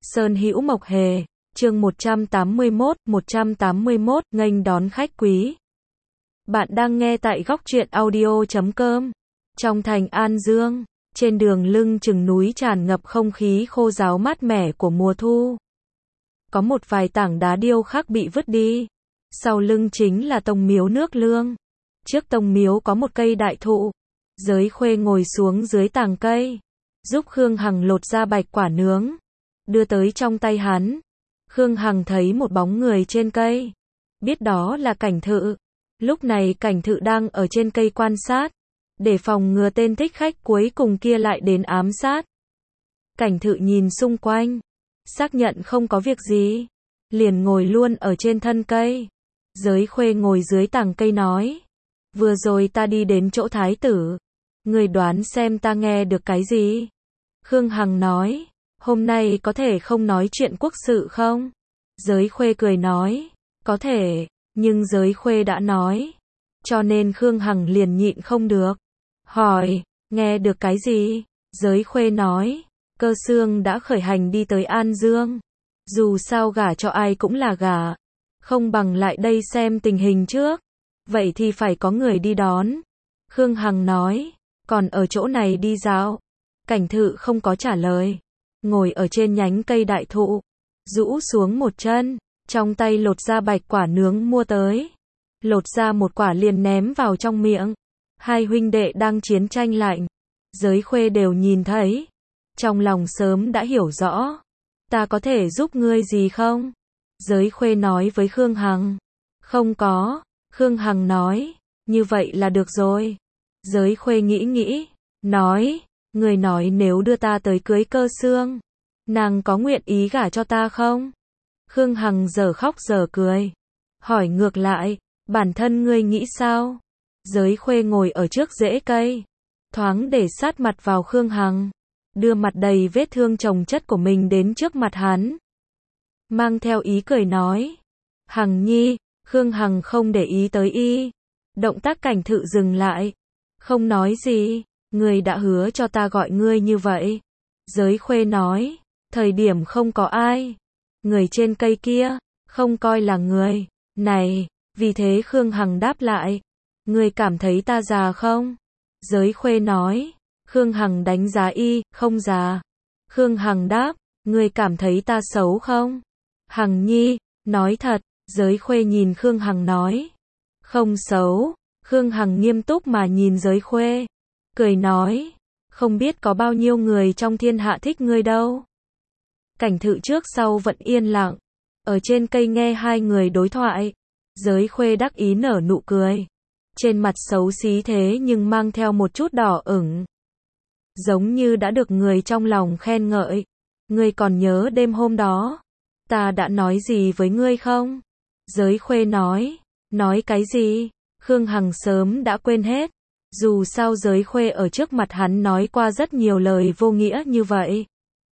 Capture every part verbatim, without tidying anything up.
Sơn Hữu Mộc Hề, chương một trăm tám mươi mốt, một trăm tám mươi mốt, nghênh đón khách quý. Bạn đang nghe tại góc truyện audio chấm com. Trong thành An Dương, trên đường lưng chừng núi tràn ngập không khí khô ráo mát mẻ của mùa thu. Có một vài tảng đá điêu khắc bị vứt đi. Sau lưng chính là tông miếu nước Lương. Trước tông miếu có một cây đại thụ. Giới Khuê ngồi xuống dưới tàng cây, giúp Khương Hằng lột ra bạch quả nướng, đưa tới trong tay hắn. Khương Hằng thấy một bóng người trên cây, biết đó là Cảnh Thự. Lúc này Cảnh Thự đang ở trên cây quan sát, để phòng ngừa tên thích khách cuối cùng kia lại đến ám sát. Cảnh Thự nhìn xung quanh, xác nhận không có việc gì, liền ngồi luôn ở trên thân cây. Giới Khuê ngồi dưới tàng cây nói, vừa rồi ta đi đến chỗ thái tử, người đoán xem ta nghe được cái gì? Khương Hằng nói, hôm nay có thể không nói chuyện quốc sự không? Giới Khuê cười nói, có thể, nhưng Giới Khuê đã nói, cho nên Khương Hằng liền nhịn không được. Hỏi, nghe được cái gì? Giới Khuê nói, Cơ Xương đã khởi hành đi tới An Dương. Dù sao gả cho ai cũng là gả, không bằng lại đây xem tình hình trước. Vậy thì phải có người đi đón. Khương Hằng nói, còn ở chỗ này đi dạo. Cảnh Thự không có trả lời, ngồi ở trên nhánh cây đại thụ, rũ xuống một chân, trong tay lột ra bạch quả nướng mua tới. Lột ra một quả liền ném vào trong miệng. Hai huynh đệ đang chiến tranh lạnh, Giới Khuê đều nhìn thấy, trong lòng sớm đã hiểu rõ. Ta có thể giúp ngươi gì không? Giới Khuê nói với Khương Hằng. Không có. Khương Hằng nói, như vậy là được rồi. Giới Khuê nghĩ nghĩ, nói, người nói nếu đưa ta tới cưới Cơ Xương, nàng có nguyện ý gả cho ta không? Khương Hằng giờ khóc giờ cười, hỏi ngược lại, bản thân ngươi nghĩ sao? Giới Khuê ngồi ở trước rễ cây, thoáng để sát mặt vào Khương Hằng, đưa mặt đầy vết thương chồng chất của mình đến trước mặt hắn, mang theo ý cười nói, Hằng nhi. Khương Hằng không để ý tới y. Động tác Cảnh Thự dừng lại, không nói gì. Ngươi đã hứa cho ta gọi ngươi như vậy. Giới Khuê nói, thời điểm không có ai, người trên cây kia không coi là người này. Vì thế Khương Hằng đáp lại, ngươi cảm thấy ta già không? Giới Khuê nói, Khương Hằng đánh giá y, không già. Khương Hằng đáp, ngươi cảm thấy ta xấu không? Hằng nhi, nói thật. Giới Khuê nhìn Khương Hằng nói, không xấu. Khương Hằng nghiêm túc mà nhìn Giới Khuê, cười nói, không biết có bao nhiêu người trong thiên hạ thích ngươi đâu. Cảnh Thự trước sau vẫn yên lặng, ở trên cây nghe hai người đối thoại. Giới Khuê đắc ý nở nụ cười, trên mặt xấu xí thế nhưng mang theo một chút đỏ ửng, giống như đã được người trong lòng khen ngợi. Ngươi còn nhớ đêm hôm đó, ta đã nói gì với ngươi không? Giới Khuê nói, nói cái gì? Khương Hằng sớm đã quên hết. Dù sao Giới Khuê ở trước mặt hắn nói qua rất nhiều lời vô nghĩa như vậy.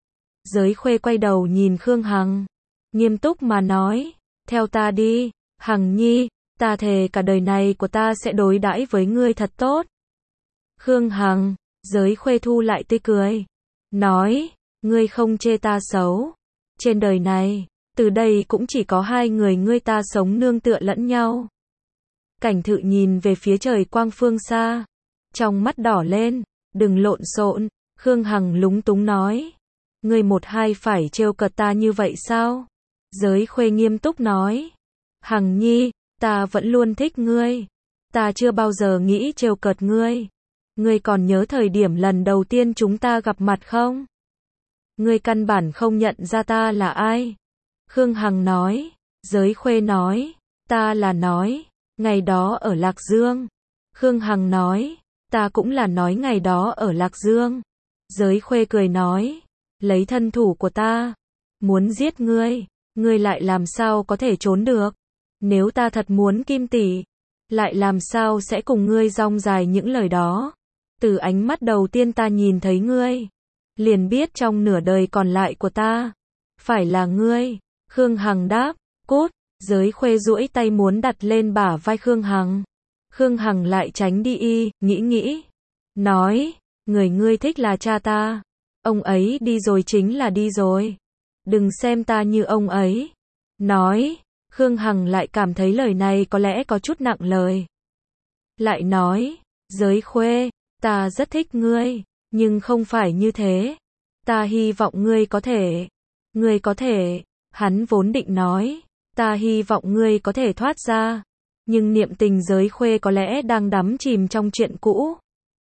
Giới Khuê quay đầu nhìn Khương Hằng, nghiêm túc mà nói, theo ta đi, Hằng nhi, ta thề cả đời này của ta sẽ đối đãi với ngươi thật tốt. Khương Hằng, Giới Khuê thu lại tươi cười, nói, ngươi không chê ta xấu. Trên đời này, từ đây cũng chỉ có hai người ngươi ta sống nương tựa lẫn nhau. Cảnh Thự nhìn về phía trời quang phương xa, trong mắt đỏ lên, đừng lộn xộn. Khương Hằng lúng túng nói, ngươi một hai phải trêu cợt ta như vậy sao? Giới Khuê nghiêm túc nói, Hằng nhi, ta vẫn luôn thích ngươi, ta chưa bao giờ nghĩ trêu cợt ngươi. Ngươi còn nhớ thời điểm lần đầu tiên chúng ta gặp mặt không? Ngươi căn bản không nhận ra ta là ai. Khương Hằng nói. Giới Khuê nói, ta là nói, ngày đó ở Lạc Dương. Khương Hằng nói, ta cũng là nói ngày đó ở Lạc Dương. Giới Khuê cười nói, lấy thân thủ của ta, muốn giết ngươi, ngươi lại làm sao có thể trốn được? Nếu ta thật muốn Kim tỷ, lại làm sao sẽ cùng ngươi rong dài những lời đó? Từ ánh mắt đầu tiên ta nhìn thấy ngươi, liền biết trong nửa đời còn lại của ta, phải là ngươi. Khương Hằng đáp, cút. Giới Khuê duỗi tay muốn đặt lên bả vai Khương Hằng. Khương Hằng lại tránh đi y, nghĩ nghĩ, nói, người ngươi thích là cha ta, ông ấy đi rồi chính là đi rồi. đừng xem ta như ông ấy. Nói, Khương Hằng lại cảm thấy lời này có lẽ có chút nặng lời. Lại nói, Giới Khuê, ta rất thích ngươi, nhưng không phải như thế. Ta hy vọng ngươi có thể, ngươi có thể, hắn vốn định nói, ta hy vọng ngươi có thể thoát ra, nhưng niệm tình Giới Khuê có lẽ đang đắm chìm trong chuyện cũ.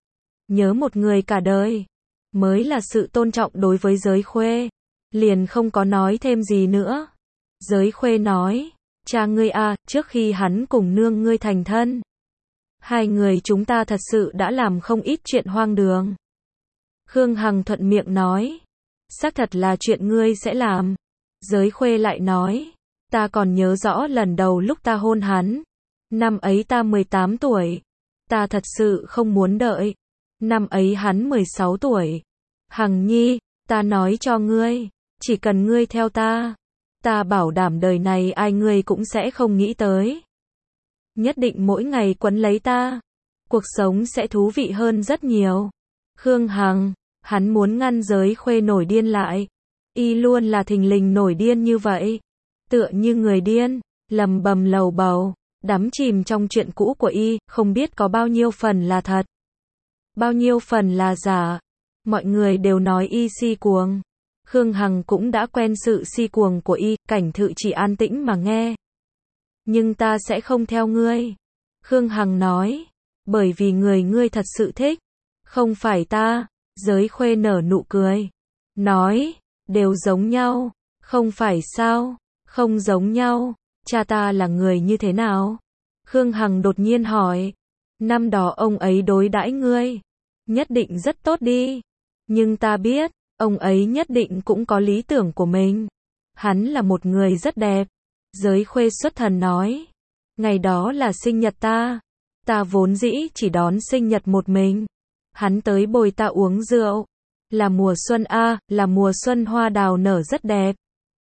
Nhớ một người cả đời, mới là sự tôn trọng đối với Giới Khuê, liền không có nói thêm gì nữa. Giới Khuê nói, cha ngươi à, trước khi hắn cùng nương ngươi thành thân, hai người chúng ta thật sự đã làm không ít chuyện hoang đường. Khương Hằng thuận miệng nói, xác thật là chuyện ngươi sẽ làm. Giới Khuê lại nói, ta còn nhớ rõ lần đầu lúc ta hôn hắn, năm ấy ta mười tám tuổi, ta thật sự không muốn đợi. Năm ấy hắn mười sáu tuổi. Hằng nhi, ta nói cho ngươi, chỉ cần ngươi theo ta, ta bảo đảm đời này ai ngươi cũng sẽ không nghĩ tới. Nhất định mỗi ngày quấn lấy ta, cuộc sống sẽ thú vị hơn rất nhiều. Khương Hằng, hắn muốn ngăn Giới Khuê nổi điên lại. Y luôn là thình lình nổi điên như vậy, tựa như người điên, lầm bầm lầu bầu, đắm chìm trong chuyện cũ của Y, không biết có bao nhiêu phần là thật, bao nhiêu phần là giả. Mọi người đều nói Y si cuồng. Khương Hằng cũng đã quen sự si cuồng của Y, Cảnh Thự chỉ an tĩnh mà nghe. Nhưng ta sẽ không theo ngươi. Khương Hằng nói, bởi vì người ngươi thật sự thích, không phải ta. Giới Khuê nở nụ cười, nói, đều giống nhau, không phải sao, không giống nhau, cha ta là người như thế nào? Khương Hằng đột nhiên hỏi, năm đó ông ấy đối đãi ngươi, nhất định rất tốt đi, nhưng ta biết, ông ấy nhất định cũng có lý tưởng của mình. Hắn là một người rất đẹp. Giới Khuê xuất thần nói, ngày đó là sinh nhật ta, ta vốn dĩ chỉ đón sinh nhật một mình. Hắn tới bồi ta uống rượu, là mùa xuân a, à, là mùa xuân hoa đào nở rất đẹp.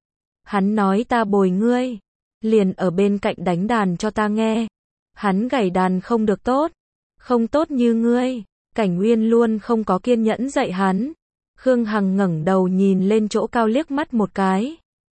Hắn nói ta bồi ngươi, liền ở bên cạnh đánh đàn cho ta nghe. Hắn gảy đàn không được tốt, không tốt như ngươi. Cảnh Nguyên luôn không có kiên nhẫn dạy hắn. Khương Hằng ngẩng đầu nhìn lên chỗ cao liếc mắt một cái.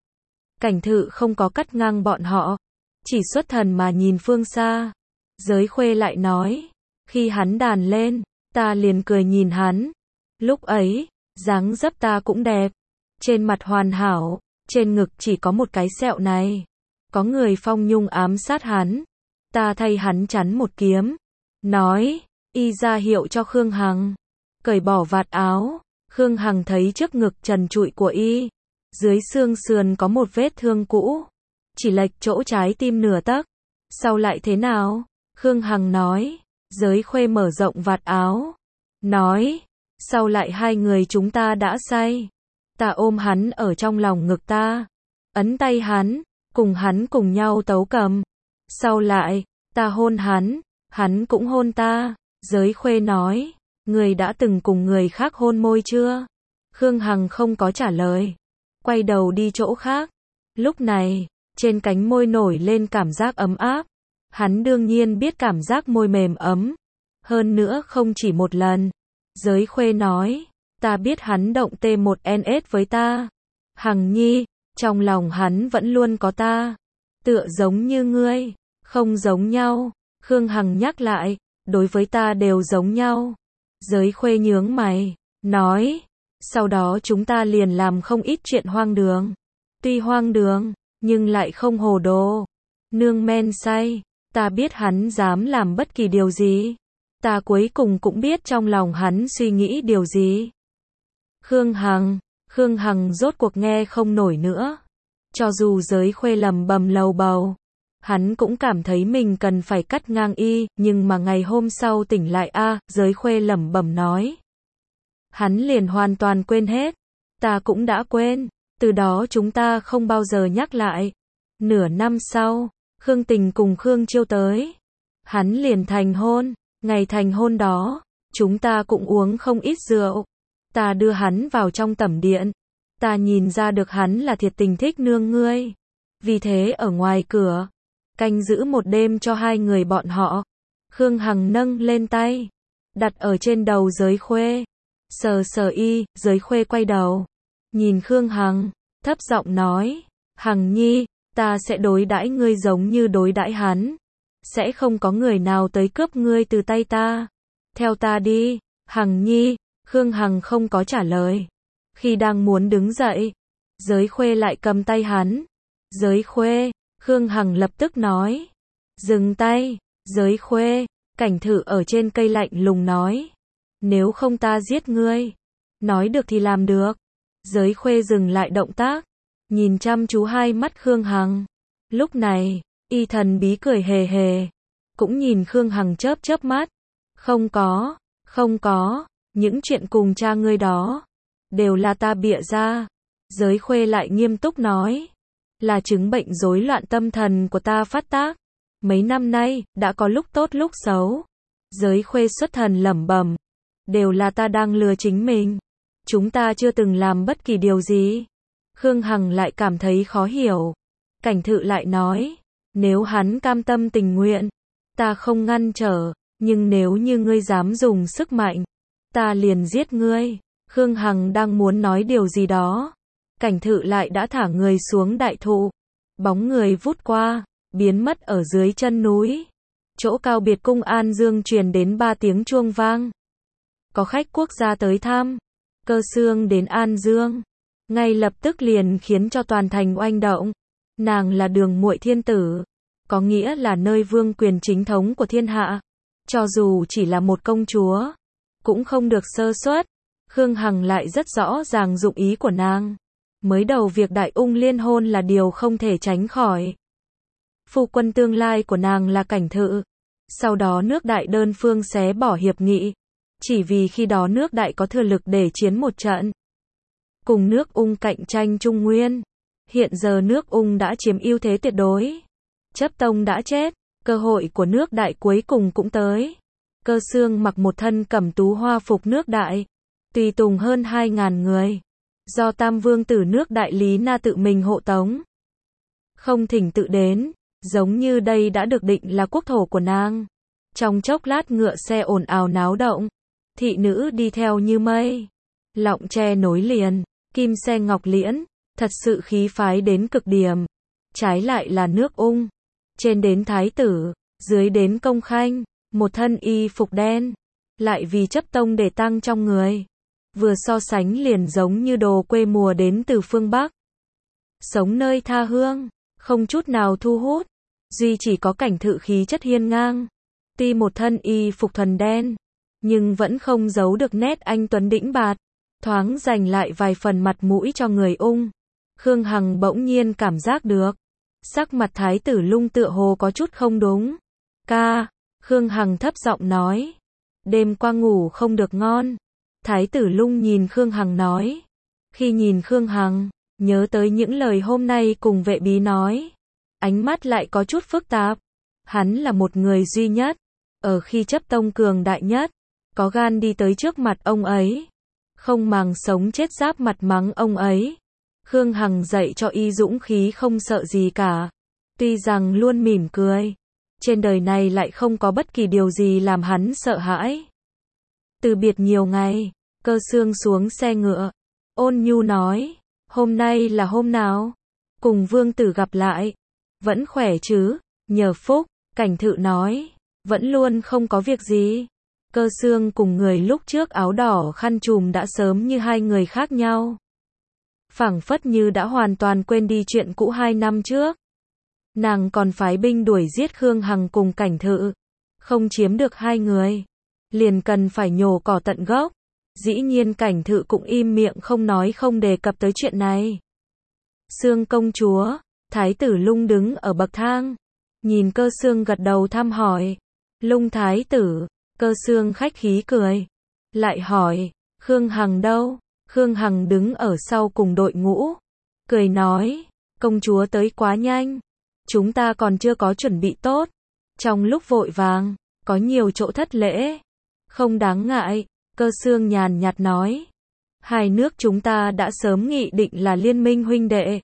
Cảnh Thự không có cắt ngang bọn họ, chỉ xuất thần mà nhìn phương xa. Giới Khuê lại nói, khi hắn đàn lên, ta liền cười nhìn hắn. Lúc ấy, dáng dấp ta cũng đẹp, trên mặt hoàn hảo, trên ngực chỉ có một cái sẹo này. Có người phong nhung ám sát hắn, ta thay hắn chắn một kiếm. Nói, Y ra hiệu cho Khương Hằng, cởi bỏ vạt áo. Khương Hằng thấy trước ngực trần trụi của Y, dưới xương sườn có một vết thương cũ, chỉ lệch chỗ trái tim nửa tấc. Sau lại thế nào? Khương Hằng nói. Giới Khuê mở rộng vạt áo, nói, sau lại hai người chúng ta đã say. Ta ôm hắn ở trong lòng ngực ta, ấn tay hắn, cùng hắn cùng nhau tấu cầm. Sau lại, ta hôn hắn, hắn cũng hôn ta. Giới Khuê nói, người đã từng cùng người khác hôn môi chưa? Khương Hằng không có trả lời, quay đầu đi chỗ khác. Lúc này, trên cánh môi nổi lên cảm giác ấm áp. Hắn đương nhiên biết cảm giác môi mềm ấm, hơn nữa không chỉ một lần. Giới Khuê nói, ta biết hắn động T một N S với ta. Hằng nhi, trong lòng hắn vẫn luôn có ta, tựa giống như ngươi, không giống nhau. Khương Hằng nhắc lại, đối với ta đều giống nhau. Giới Khuê nhướng mày, nói, sau đó chúng ta liền làm không ít chuyện hoang đường. Tuy hoang đường, nhưng lại không hồ đồ. Nương men say, ta biết hắn dám làm bất kỳ điều gì. Ta cuối cùng cũng biết trong lòng hắn suy nghĩ điều gì. Khương Hằng, Khương Hằng rốt cuộc nghe không nổi nữa. Cho dù Giới Khuê lầm bầm lầu bầu, hắn cũng cảm thấy mình cần phải cắt ngang Y, nhưng mà ngày hôm sau tỉnh lại a, à, Giới Khuê lẩm bẩm nói. Hắn liền hoàn toàn quên hết. Ta cũng đã quên, từ đó chúng ta không bao giờ nhắc lại. Nửa năm sau, Khương Tình cùng Khương Chiêu tới. Hắn liền thành hôn, ngày thành hôn đó, chúng ta cũng uống không ít rượu. Ta đưa hắn vào trong tẩm điện. Ta nhìn ra được hắn là thiệt tình thích nương ngươi. Vì thế ở ngoài cửa, canh giữ một đêm cho hai người bọn họ. Khương Hằng nâng lên tay, đặt ở trên đầu Giới Khuê. Sờ sờ Y, Giới Khuê quay đầu, nhìn Khương Hằng, thấp giọng nói, Hằng Nhi, ta sẽ đối đãi ngươi giống như đối đãi hắn. Sẽ không có người nào tới cướp ngươi từ tay ta. Theo ta đi, Hằng Nhi. Khương Hằng không có trả lời. Khi đang muốn đứng dậy, Giới Khuê lại cầm tay hắn. Giới Khuê, Khương Hằng lập tức nói. Dừng tay, Giới Khuê, Cảnh Thự ở trên cây lạnh lùng nói. Nếu không ta giết ngươi. Nói được thì làm được. Giới Khuê dừng lại động tác, nhìn chăm chú hai mắt Khương Hằng. Lúc này, y thần bí cười hề hề, cũng nhìn Khương Hằng chớp chớp mắt. Không có, không có, những chuyện cùng cha ngươi đó, đều là ta bịa ra. Giới Khuê lại nghiêm túc nói, là chứng bệnh rối loạn tâm thần của ta phát tác. Mấy năm nay, đã có lúc tốt lúc xấu. Giới Khuê xuất thần lẩm bẩm, đều là ta đang lừa chính mình. Chúng ta chưa từng làm bất kỳ điều gì. Khương Hằng lại cảm thấy khó hiểu. Cảnh Thự lại nói, nếu hắn cam tâm tình nguyện, ta không ngăn trở, nhưng nếu như ngươi dám dùng sức mạnh, ta liền giết ngươi. Khương Hằng đang muốn nói điều gì đó, Cảnh Thự lại đã thả người xuống đại thụ, bóng người vút qua, biến mất ở dưới chân núi. Chỗ cao biệt cung An Dương truyền đến ba tiếng chuông vang. Có khách quốc gia tới thăm. Cơ Xương đến An Dương, ngay lập tức liền khiến cho toàn thành oanh động. Nàng là đường muội thiên tử, có nghĩa là nơi vương quyền chính thống của thiên hạ. Cho dù chỉ là một công chúa, cũng không được sơ suất. Khương Hằng lại rất rõ ràng dụng ý của nàng. Mới đầu việc Đại Ung liên hôn là điều không thể tránh khỏi. Phu quân tương lai của nàng là Cảnh Thự. Sau đó nước Đại đơn phương xé bỏ hiệp nghị. Chỉ vì khi đó nước Đại có thừa lực để chiến một trận. Cùng nước Ung cạnh tranh Trung Nguyên. Hiện giờ nước Ung đã chiếm ưu thế tuyệt đối. Chấp Tông đã chết, cơ hội của nước Đại cuối cùng cũng tới. Cơ Xương mặc một thân cẩm tú hoa phục nước Đại, tùy tùng hơn hai ngàn người. Do Tam Vương tử nước Đại Lý Na tự mình hộ tống. Không thỉnh tự đến, giống như đây đã được định là quốc thổ của nàng. Trong chốc lát ngựa xe ồn ào náo động. Thị nữ đi theo như mây. Lọng tre nối liền, kim xe ngọc liễn, thật sự khí phái đến cực điểm. Trái lại là nước Ung. Trên đến thái tử, dưới đến công khanh, một thân y phục đen. Lại vì chấp tông để tăng trong người. Vừa so sánh liền giống như đồ quê mùa đến từ phương Bắc. Sống nơi tha hương, không chút nào thu hút. Duy chỉ có Cảnh Thự khí chất hiên ngang. Tuy một thân y phục thuần đen, nhưng vẫn không giấu được nét anh tuấn đĩnh bạt, thoáng dành lại vài phần mặt mũi cho người Ung. Khương Hằng bỗng nhiên cảm giác được, sắc mặt thái tử Lung tựa hồ có chút không đúng. Ca, Khương Hằng thấp giọng nói, đêm qua ngủ không được ngon. Thái tử Lung nhìn Khương Hằng nói, khi nhìn Khương Hằng, nhớ tới những lời hôm nay cùng vệ bí nói, ánh mắt lại có chút phức tạp. Hắn là một người duy nhất, ở khi chấp tông cường đại nhất, có gan đi tới trước mặt ông ấy, không màng sống chết giáp mặt mắng ông ấy. Khương Hằng dạy cho y dũng khí không sợ gì cả. Tuy rằng luôn mỉm cười, trên đời này lại không có bất kỳ điều gì làm hắn sợ hãi. Từ biệt nhiều ngày, Cơ Xương xuống xe ngựa, ôn nhu nói, hôm nay là hôm nào? Cùng vương tử gặp lại, vẫn khỏe chứ? Nhờ phúc, Cảnh Thự nói, vẫn luôn không có việc gì. Cơ Xương cùng người lúc trước áo đỏ khăn trùm đã sớm như hai người khác nhau. Phảng phất như đã hoàn toàn quên đi chuyện cũ hai năm trước. Nàng còn phái binh đuổi giết Khương Hằng cùng Cảnh Thự. Không chiếm được hai người, liền cần phải nhổ cỏ tận gốc. Dĩ nhiên Cảnh Thự cũng im miệng không nói không đề cập tới chuyện này. Xương công chúa, thái tử Lung đứng ở bậc thang, nhìn Cơ Xương gật đầu thăm hỏi. Lung thái tử, Cơ Xương khách khí cười. Lại hỏi, Khương Hằng đâu? Khương Hằng đứng ở sau cùng đội ngũ, cười nói, công chúa tới quá nhanh. Chúng ta còn chưa có chuẩn bị tốt. Trong lúc vội vàng, có nhiều chỗ thất lễ. Không đáng ngại, Cơ Xương nhàn nhạt nói. Hai nước chúng ta đã sớm nghị định là liên minh huynh đệ.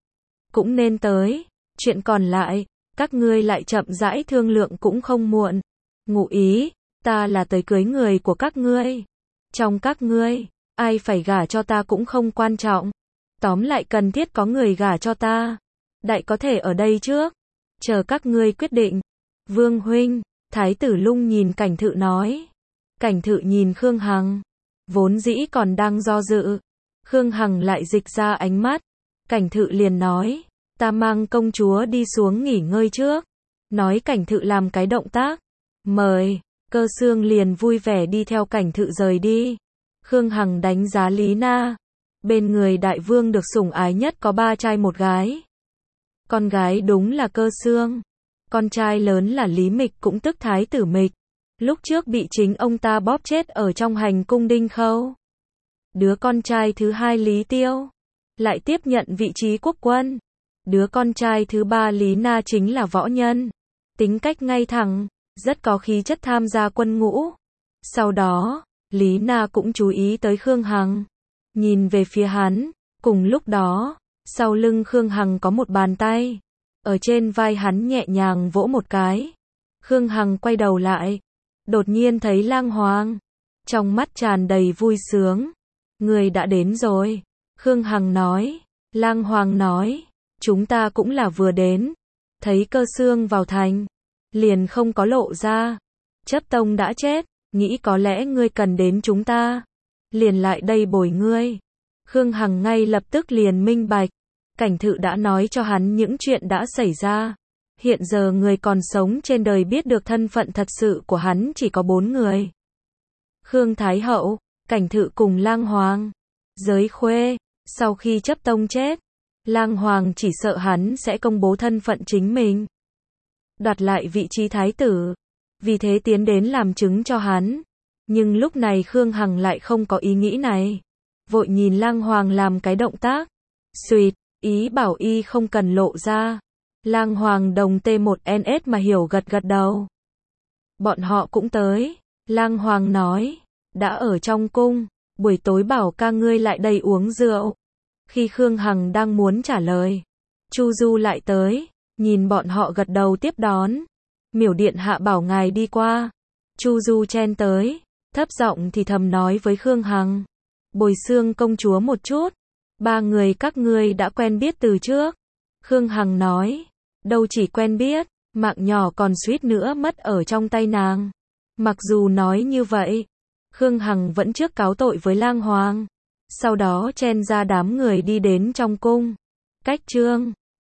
Cũng nên tới. Chuyện còn lại, các ngươi lại chậm rãi thương lượng cũng không muộn. Ngụ ý, ta là tới cưới người của các ngươi. Trong các ngươi, ai phải gả cho ta cũng không quan trọng. Tóm lại cần thiết có người gả cho ta. Đại có thể ở đây trước. Chờ các ngươi quyết định. Vương huynh, Thái tử Lung nhìn Cảnh Thự nói. Cảnh Thự nhìn Khương Hằng. Vốn dĩ còn đang do dự. Khương Hằng lại dịch ra ánh mắt. Cảnh Thự liền nói. Ta mang công chúa đi xuống nghỉ ngơi trước. Nói Cảnh Thự làm cái động tác. Mời. Cơ Xương liền vui vẻ đi theo Cảnh Thự rời đi. Khương Hằng đánh giá Lý Na. Bên người đại vương được sủng ái nhất có ba trai một gái. Con gái đúng là Cơ Xương. Con trai lớn là Lý Mịch cũng tức Thái tử Mịch. Lúc trước bị chính ông ta bóp chết ở trong hành cung Đinh Khâu. Đứa con trai thứ hai Lý Tiêu. Lại tiếp nhận vị trí quốc quân. Đứa con trai thứ ba Lý Na chính là võ nhân. Tính cách ngay thẳng, rất có khí chất tham gia quân ngũ. Sau đó, Lý Na cũng chú ý tới Khương Hằng. Nhìn về phía hắn, cùng lúc đó, sau lưng Khương Hằng có một bàn tay. Ở trên vai hắn nhẹ nhàng vỗ một cái. Khương Hằng quay đầu lại. Đột nhiên thấy Lang Hoàng. Trong mắt tràn đầy vui sướng. Người đã đến rồi. Khương Hằng nói. Lang Hoàng nói. Chúng ta cũng là vừa đến. Thấy Cơ Xương vào thành. Liền không có lộ ra. Chấp tông đã chết. Nghĩ có lẽ ngươi cần đến chúng ta. Liền lại đây bồi ngươi. Khương Hằng ngay lập tức liền minh bạch. Cảnh Thự đã nói cho hắn những chuyện đã xảy ra. Hiện giờ người còn sống trên đời biết được thân phận thật sự của hắn chỉ có bốn người. Khương Thái Hậu, Cảnh Thự cùng Lang Hoàng. Giới Khuê, sau khi chấp tông chết, Lang Hoàng chỉ sợ hắn sẽ công bố thân phận chính mình. Đoạt lại vị trí thái tử. Vì thế tiến đến làm chứng cho hắn. Nhưng lúc này Khương Hằng lại không có ý nghĩ này. Vội nhìn Lang Hoàng làm cái động tác. Xuyệt, ý bảo y không cần lộ ra. Lang Hoàng đồng T một N S mà hiểu gật gật đầu. Bọn họ cũng tới. Lang Hoàng nói. Đã ở trong cung. Buổi tối bảo ca ngươi lại đây uống rượu. Khi Khương Hằng đang muốn trả lời. Chu Du lại tới. Nhìn bọn họ gật đầu tiếp đón. Miểu điện hạ bảo ngài đi qua. Chu Du chen tới. Thấp giọng thì thầm nói với Khương Hằng. Bồi Xương công chúa một chút. Ba người các ngươi đã quen biết từ trước. Khương Hằng nói. Đâu chỉ quen biết. Mạng nhỏ còn suýt nữa mất ở trong tay nàng. Mặc dù nói như vậy. Khương Hằng vẫn trước cáo tội với Lang Hoàng. Sau đó chen ra đám người đi đến trong cung. Cách chương